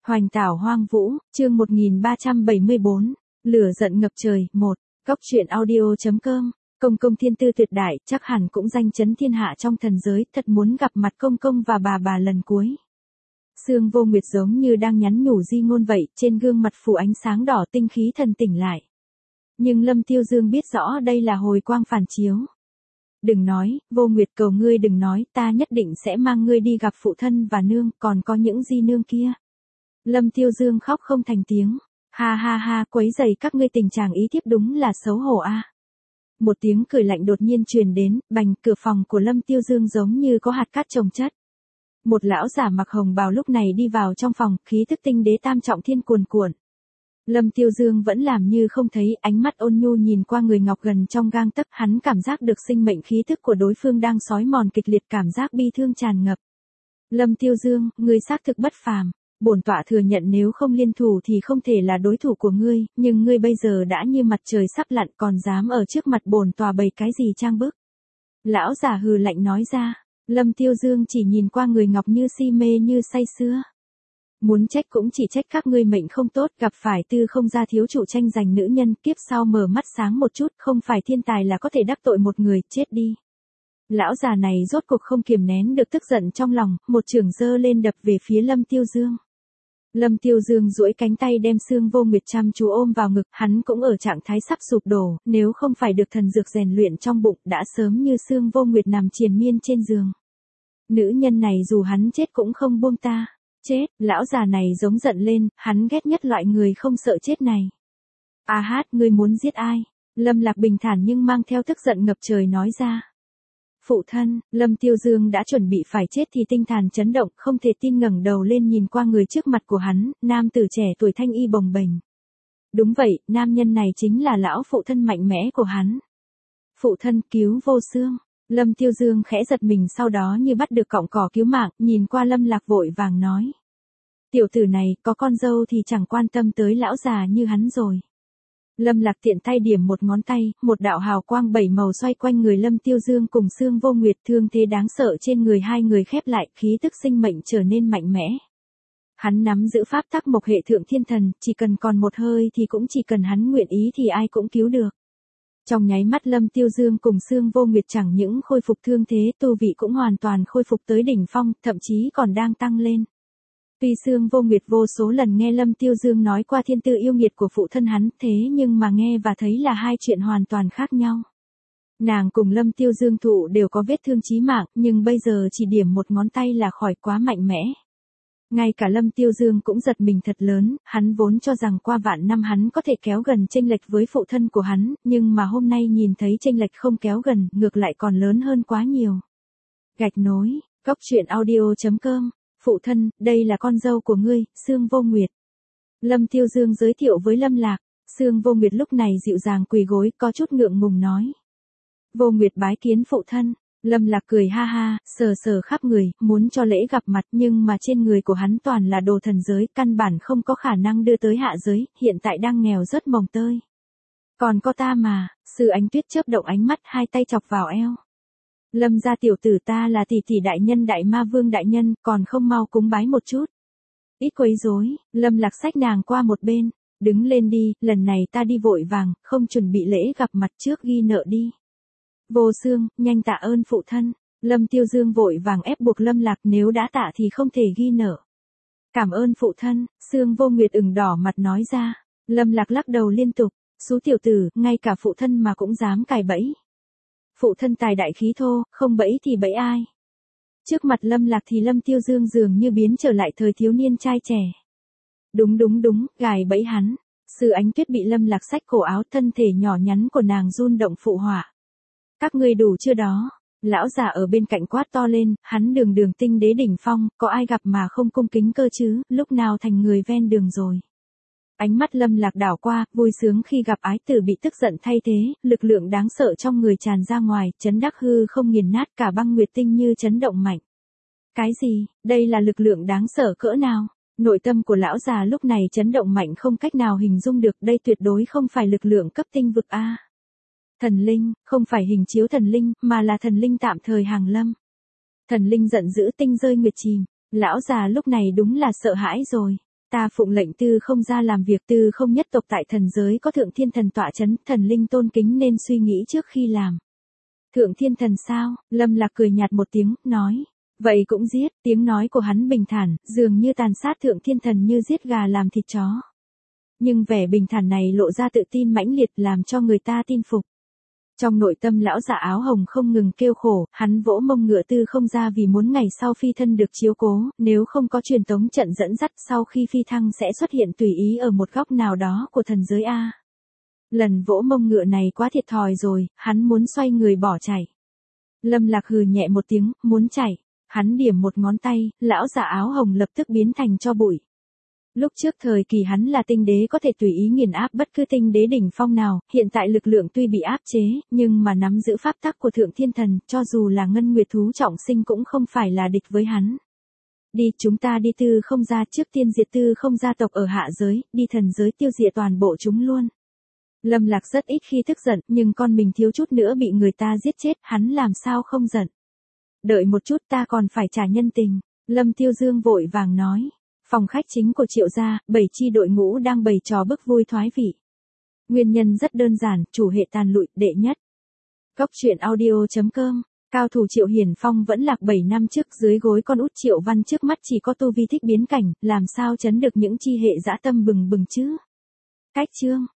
Hoành tảo hoang vũ, chương 1374, lửa giận ngập trời, 1, Cóc truyện audio.com, công công thiên tư tuyệt đại, chắc hẳn cũng danh chấn thiên hạ trong thần giới, thật muốn gặp mặt công công và bà lần cuối. Sương Vô Nguyệt giống như đang nhắn nhủ di ngôn vậy, trên gương mặt phủ ánh sáng đỏ tinh khí thần tỉnh lại. Nhưng Lâm Tiêu Dương biết rõ đây là hồi quang phản chiếu. Đừng nói, Vô Nguyệt cầu ngươi đừng nói, ta nhất định sẽ mang ngươi đi gặp phụ thân và nương, còn có những di nương kia. Lâm Tiêu Dương khóc không thành tiếng. Ha ha ha, quấy rầy các ngươi tình trạng ý thiếp đúng là xấu hổ a. Một tiếng cười lạnh đột nhiên truyền đến, bành, cửa phòng của Lâm Tiêu Dương giống như có hạt cát chồng chất. Một lão giả mặc hồng bào lúc này đi vào trong phòng, khí tức tinh đế tam trọng thiên cuồn cuộn. Lâm Tiêu Dương vẫn làm như không thấy, ánh mắt ôn nhu nhìn qua người ngọc gần trong gang tấc, hắn cảm giác được sinh mệnh khí tức của đối phương đang xói mòn kịch liệt, cảm giác bi thương tràn ngập. Lâm Tiêu Dương, ngươi xác thực bất phàm. Bổn tọa thừa nhận nếu không liên thủ thì không thể là đối thủ của ngươi, nhưng ngươi bây giờ đã như mặt trời sắp lặn còn dám ở trước mặt bổn tọa bày cái gì trang bức. Lão giả hừ lạnh nói ra. Lâm Tiêu Dương chỉ nhìn qua người ngọc như si mê như say sưa. Muốn trách cũng chỉ trách các ngươi mệnh không tốt, gặp phải Tư Không gia thiếu chủ tranh giành nữ nhân, kiếp sau mở mắt sáng một chút, không phải thiên tài là có thể đắc tội một người, chết đi. Lão già này rốt cuộc không kiềm nén được tức giận trong lòng, một chưởng giơ lên đập về phía Lâm Tiêu Dương. Lâm Tiêu Dương duỗi cánh tay đem Sương Vô Nguyệt chăm chú ôm vào ngực, hắn cũng ở trạng thái sắp sụp đổ, nếu không phải được thần dược rèn luyện trong bụng, đã sớm như Sương Vô Nguyệt nằm triền miên trên giường. Nữ nhân này dù hắn chết cũng không buông ta. Chết, lão già này giống giận lên, hắn ghét nhất loại người không sợ chết này. A hát, ngươi muốn giết ai? Lâm Lạc bình thản nhưng mang theo tức giận ngập trời nói ra. Phụ thân, Lâm Tiêu Dương đã chuẩn bị phải chết thì tinh thần chấn động, không thể tin ngẩng đầu lên nhìn qua người trước mặt của hắn, nam tử trẻ tuổi thanh y bồng bềnh. Đúng vậy, nam nhân này chính là lão phụ thân mạnh mẽ của hắn. Phụ thân cứu Vô Xương. Lâm Tiêu Dương khẽ giật mình sau đó như bắt được cọng cỏ cứu mạng, nhìn qua Lâm Lạc vội vàng nói. Tiểu tử này, có con dâu thì chẳng quan tâm tới lão già như hắn rồi. Lâm Lạc tiện tay điểm một ngón tay, một đạo hào quang bảy màu xoay quanh người Lâm Tiêu Dương cùng Sương Vô Nguyệt, thương thế đáng sợ trên người hai người khép lại, khí tức sinh mệnh trở nên mạnh mẽ. Hắn nắm giữ pháp tắc mộc hệ thượng thiên thần, chỉ cần còn một hơi thì cũng chỉ cần hắn nguyện ý thì ai cũng cứu được. Trong nháy mắt Lâm Tiêu Dương cùng Sương Vô Nguyệt chẳng những khôi phục thương thế, tu vị cũng hoàn toàn khôi phục tới đỉnh phong, thậm chí còn đang tăng lên. Tuy Sương Vô Nguyệt vô số lần nghe Lâm Tiêu Dương nói qua thiên tư yêu nghiệt của phụ thân hắn, thế nhưng mà nghe và thấy là hai chuyện hoàn toàn khác nhau. Nàng cùng Lâm Tiêu Dương thụ đều có vết thương chí mạng, nhưng bây giờ chỉ điểm một ngón tay là khỏi, quá mạnh mẽ. Ngay cả Lâm Tiêu Dương cũng giật mình thật lớn, hắn vốn cho rằng qua vạn năm hắn có thể kéo gần chênh lệch với phụ thân của hắn, nhưng mà hôm nay nhìn thấy chênh lệch không kéo gần, ngược lại còn lớn hơn quá nhiều. Gạch nối, Cóc truyện audio.com, phụ thân, đây là con dâu của ngươi, Sương Vô Nguyệt. Lâm Tiêu Dương giới thiệu với Lâm Lạc, Sương Vô Nguyệt lúc này dịu dàng quỳ gối, có chút ngượng ngùng nói. Vô Nguyệt bái kiến phụ thân. Lâm Lạc cười ha ha, sờ sờ khắp người, muốn cho lễ gặp mặt nhưng mà trên người của hắn toàn là đồ thần giới, căn bản không có khả năng đưa tới hạ giới, hiện tại đang nghèo rất mồng tơi. Còn có ta mà, Sư Ánh Tuyết chớp động ánh mắt, hai tay chọc vào eo. Lâm gia tiểu tử ta là tỷ tỷ đại nhân đại ma vương đại nhân, còn không mau cúng bái một chút. Ít quấy rối, Lâm Lạc xách nàng qua một bên, đứng lên đi, lần này ta đi vội vàng, không chuẩn bị lễ gặp mặt trước ghi nợ đi. Vô Xương, nhanh tạ ơn phụ thân. Lâm Tiêu Dương vội vàng ép buộc Lâm Lạc, nếu đã tạ thì không thể ghi nợ. Cảm ơn phụ thân, Sương Vô Nguyệt ửng đỏ mặt nói ra. Lâm Lạc lắc đầu liên tục, xú tiểu tử, ngay cả phụ thân mà cũng dám cài bẫy. Phụ thân tài đại khí thô, không bẫy thì bẫy ai. Trước mặt Lâm Lạc thì Lâm Tiêu Dương dường như biến trở lại thời thiếu niên trai trẻ. Đúng, gài bẫy hắn. Sư Ánh Tuyết bị Lâm Lạc xách cổ áo, thân thể nhỏ nhắn của nàng run động phụ họa. Các ngươi đủ chưa đó? Lão già ở bên cạnh quát to lên, hắn đường tinh đế đỉnh phong, có ai gặp mà không cung kính cơ chứ, lúc nào thành người ven đường rồi. Ánh mắt Lâm Lạc đảo qua, vui sướng khi gặp ái tử bị tức giận thay thế, lực lượng đáng sợ trong người tràn ra ngoài, chấn đắc hư không nghiền nát, cả băng nguyệt tinh như chấn động mạnh. Cái gì, đây là lực lượng đáng sợ cỡ nào? Nội tâm của lão già lúc này chấn động mạnh không cách nào hình dung được, đây tuyệt đối không phải lực lượng cấp tinh vực a. Thần linh, không phải hình chiếu thần linh, mà là thần linh tạm thời hàng lâm. Thần linh giận dữ, tinh rơi nguyệt chìm, lão già lúc này đúng là sợ hãi rồi. Ta phụng lệnh Tư Không gia làm việc, Tư Không nhất tộc tại thần giới có Thượng Thiên Thần tọa chấn, thần linh tôn kính nên suy nghĩ trước khi làm. Thượng Thiên Thần sao? Lâm Lạc cười nhạt một tiếng, nói. Vậy cũng giết, tiếng nói của hắn bình thản, dường như tàn sát Thượng Thiên Thần như giết gà làm thịt chó. Nhưng vẻ bình thản này lộ ra tự tin mãnh liệt làm cho người ta tin phục. Trong nội tâm lão giả áo hồng không ngừng kêu khổ, hắn vỗ mông ngựa Tư Không ra vì muốn ngày sau phi thân được chiếu cố, nếu không có truyền tống trận dẫn dắt sau khi phi thăng sẽ xuất hiện tùy ý ở một góc nào đó của thần giới A. Lần vỗ mông ngựa này quá thiệt thòi rồi, hắn muốn xoay người bỏ chạy. Lâm Lạc hừ nhẹ một tiếng, muốn chạy. Hắn điểm một ngón tay, lão giả áo hồng lập tức biến thành tro bụi. Lúc trước thời kỳ hắn là tinh đế có thể tùy ý nghiền áp bất cứ tinh đế đỉnh phong nào, hiện tại lực lượng tuy bị áp chế, nhưng mà nắm giữ pháp tắc của Thượng Thiên Thần, cho dù là ngân nguyệt thú trọng sinh cũng không phải là địch với hắn. Đi, chúng ta đi Tư Không gia, trước tiên diệt Tư Không gia tộc ở hạ giới, đi thần giới tiêu diệt toàn bộ chúng luôn. Lâm Lạc rất ít khi tức giận, nhưng con mình thiếu chút nữa bị người ta giết chết, hắn làm sao không giận. Đợi một chút, ta còn phải trả nhân tình. Lâm Tiêu Dương vội vàng nói. Phòng khách chính của Triệu gia, 7 chi đội ngũ đang bày trò bức vui thoái vị. Nguyên nhân rất đơn giản, chủ hệ tàn lụi, đệ nhất. Cốc truyện audio.com, cao thủ Triệu Hiển Phong vẫn lạc 7 năm trước, dưới gối con út Triệu Văn trước mắt chỉ có tu vi thích biến cảnh, làm sao chấn được những chi hệ dã tâm bừng bừng chứ. Cách chương.